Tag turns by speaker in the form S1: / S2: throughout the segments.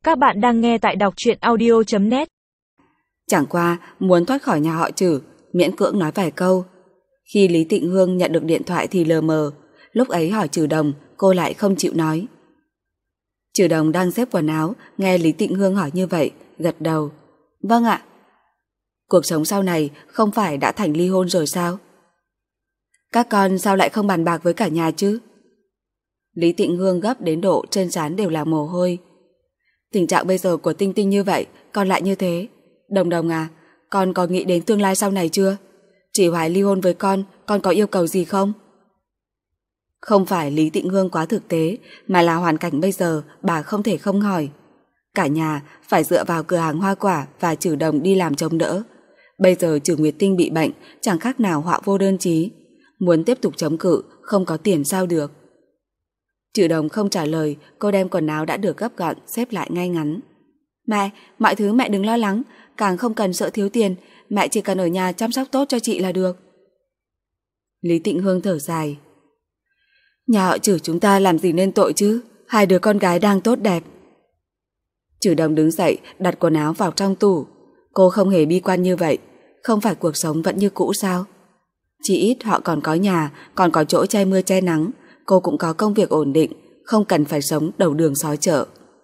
S1: Các bạn đang nghe tại đọc truyện audio.net.
S2: Chẳng qua muốn thoát khỏi nhà họ Trử, miễn cưỡng nói vài câu. Khi Lý Tịnh Hương nhận được điện thoại thì lờ mờ, lúc ấy hỏi Trử Đồng, cô lại không chịu nói. Trử Đồng đang xếp quần áo, nghe Lý Tịnh Hương hỏi như vậy, gật đầu. Vâng ạ. Cuộc sống sau này không phải đã thành ly hôn rồi sao? Các con sao lại không bàn bạc với cả nhà chứ? Lý Tịnh Hương gấp đến độ trên trán đều là mồ hôi. Tình trạng bây giờ của Tinh Tinh như vậy, con lại như thế. Đồng Đồng à, con có nghĩ đến tương lai sau này chưa? Chị Hoài ly hôn với con có yêu cầu gì không? Không phải Lý Tịnh Hương quá thực tế, mà là hoàn cảnh bây giờ bà không thể không hỏi. Cả nhà phải dựa vào cửa hàng hoa quả và Trử Đồng đi làm chống đỡ. Bây giờ Trử Nguyệt Tinh bị bệnh, chẳng khác nào họa vô đơn chí. Muốn tiếp tục chống cự, không có tiền sao được. Trử Đồng không trả lời, cô đem quần áo đã được gấp gọn xếp lại ngay ngắn. Mẹ, mọi thứ mẹ đừng lo lắng, càng không cần sợ thiếu tiền, mẹ chỉ cần ở nhà chăm sóc tốt cho chị là được. Lý Tịnh Hương thở dài. Nhà họ Trử chúng ta làm gì nên tội chứ, hai đứa con gái đang tốt đẹp. Trử Đồng đứng dậy, đặt quần áo vào trong tủ. Cô không hề bi quan như vậy, không phải cuộc sống vẫn như cũ sao? Chỉ ít họ còn có nhà, còn có chỗ che mưa che nắng, cô cũng có công việc ổn định, không cần phải sống đầu đường xó chợ.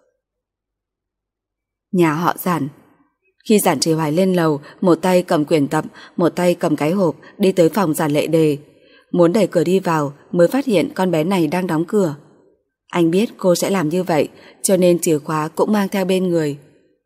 S2: Nhà họ Giản. Khi Giản Trì Hoài lên lầu, một tay cầm quyển tập, một tay cầm cái hộp, đi tới phòng Giản Lệ Đề. Muốn đẩy cửa đi vào, mới phát hiện con bé này đang đóng cửa. Anh biết cô sẽ làm như vậy, cho nên chìa khóa cũng mang theo bên người.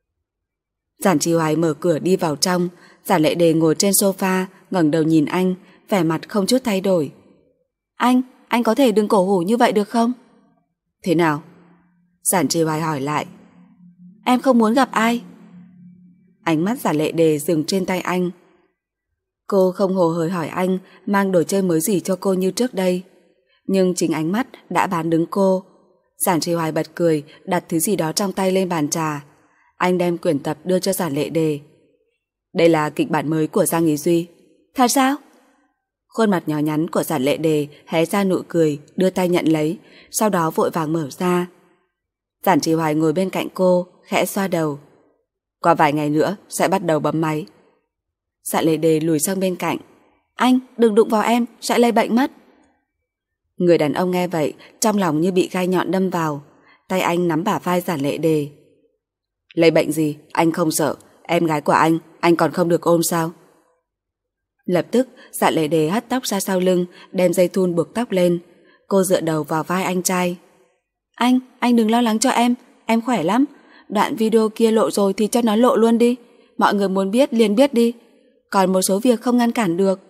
S2: Giản Trì Hoài mở cửa đi vào trong, Giản Lệ Đề ngồi trên sofa, ngẩng đầu nhìn anh, vẻ mặt không chút thay đổi. Anh có thể đừng cổ hủ như vậy được không? Thế nào? Giản Trì Hoài hỏi lại. Em không muốn gặp ai. Ánh mắt Giản Lệ Đề dừng trên tay anh. Cô không hồ hởi hỏi anh mang đồ chơi mới gì cho cô như trước đây. Nhưng chính ánh mắt đã bán đứng cô. Giản Trì Hoài bật cười, đặt thứ gì đó trong tay lên bàn trà. Anh đem quyển tập đưa cho Giản Lệ Đề. Đây là kịch bản mới của Giang Ý Duy. Thật sao? Khuôn mặt nhỏ nhắn của Giản Lệ Đề hé ra nụ cười, đưa tay nhận lấy, sau đó vội vàng mở ra. Giản Trì Hoài ngồi bên cạnh cô, khẽ xoa đầu. Qua vài ngày nữa sẽ bắt đầu bấm máy. Giản Lệ Đề lùi sang bên cạnh. Anh đừng đụng vào em, sẽ lây bệnh mất. Người đàn ông nghe vậy, trong lòng như bị gai nhọn đâm vào. Tay anh nắm bả vai Giản Lệ Đề. Lây bệnh gì, anh không sợ. Em gái của anh còn không được ôm sao? Lập tức Giản Lệ Đề hất tóc ra sau lưng, đem dây thun buộc tóc lên. Cô dựa đầu vào vai anh trai. Anh đừng lo lắng cho em khỏe lắm. Đoạn video kia lộ rồi thì cho nó lộ luôn đi. Mọi người muốn biết liền biết đi. Còn một số việc không ngăn cản được.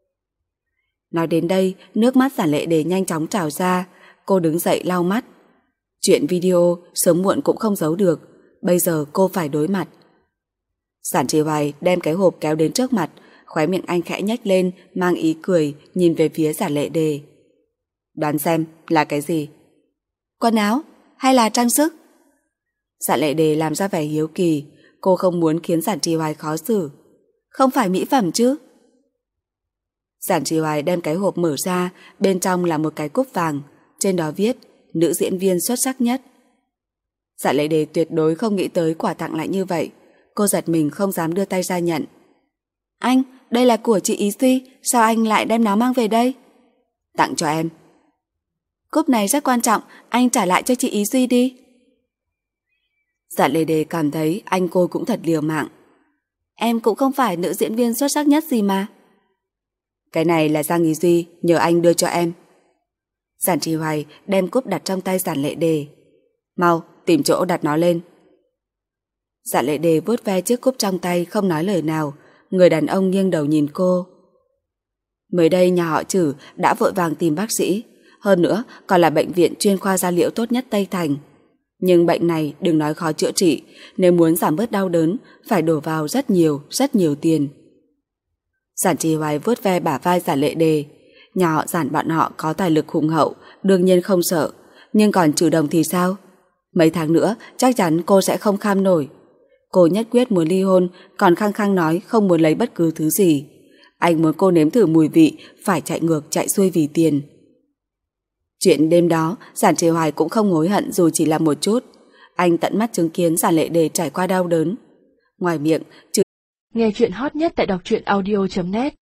S2: Nói đến đây, nước mắt Giản Lệ Đề nhanh chóng trào ra. Cô đứng dậy lau mắt. Chuyện video sớm muộn cũng không giấu được. Bây giờ cô phải đối mặt. Giản Trì Hoài đem cái hộp kéo đến trước mặt, khóe miệng anh khẽ nhếch lên, mang ý cười, nhìn về phía Giản Lệ Đề. Đoán xem là cái gì? Quần áo hay là trang sức? Giản Lệ Đề làm ra vẻ hiếu kỳ, cô không muốn khiến Giản Trì Hoài khó xử. Không phải mỹ phẩm chứ? Giản Trì Hoài đem cái hộp mở ra, bên trong là một cái cúp vàng, trên đó viết nữ diễn viên xuất sắc nhất. Giản Lệ Đề tuyệt đối không nghĩ tới quà tặng lại như vậy. Cô giật mình không dám đưa tay ra nhận. Anh, đây là của chị Ý Duy, sao anh lại đem nó mang về đây? Tặng cho em. Cúp này rất quan trọng, anh trả lại cho chị Ý Duy đi. Giản Lệ Đề cảm thấy anh cô cũng thật liều mạng. Em cũng không phải nữ diễn viên xuất sắc nhất gì mà. Cái này là Giang Ý Duy nhờ anh đưa cho em. Giản Trì Hoài đem cúp đặt trong tay Giản Lệ Đề. Mau, tìm chỗ đặt nó lên. Giản Lệ Đề vuốt ve chiếc cúp trong tay không nói lời nào. Người đàn ông nghiêng đầu nhìn cô. Mới đây nhà họ Trử đã vội vàng tìm bác sĩ, hơn nữa còn là bệnh viện chuyên khoa da liễu tốt nhất Tây Thành. Nhưng bệnh này đừng nói khó chữa trị, nếu muốn giảm bớt đau đớn phải đổ vào rất nhiều tiền. Giản Trì Hoài vuốt ve bả vai Giản Lệ Đề. Nhà họ Giản bọn họ có tài lực hùng hậu, đương nhiên không sợ, nhưng còn Trử Đồng thì sao? Mấy tháng nữa chắc chắn cô sẽ không kham nổi. Cô nhất quyết muốn ly hôn, còn khăng khăng nói không muốn lấy bất cứ thứ gì. Anh muốn cô nếm thử mùi vị, phải chạy ngược chạy xuôi vì tiền. Chuyện đêm đó, Giản Trì Hoài cũng không hối hận dù chỉ là một chút. Anh tận mắt chứng kiến Giản Lệ Đề trải qua đau đớn. Ngoài miệng,
S1: Nghe chuyện hot nhất tại đọc truyện audio.net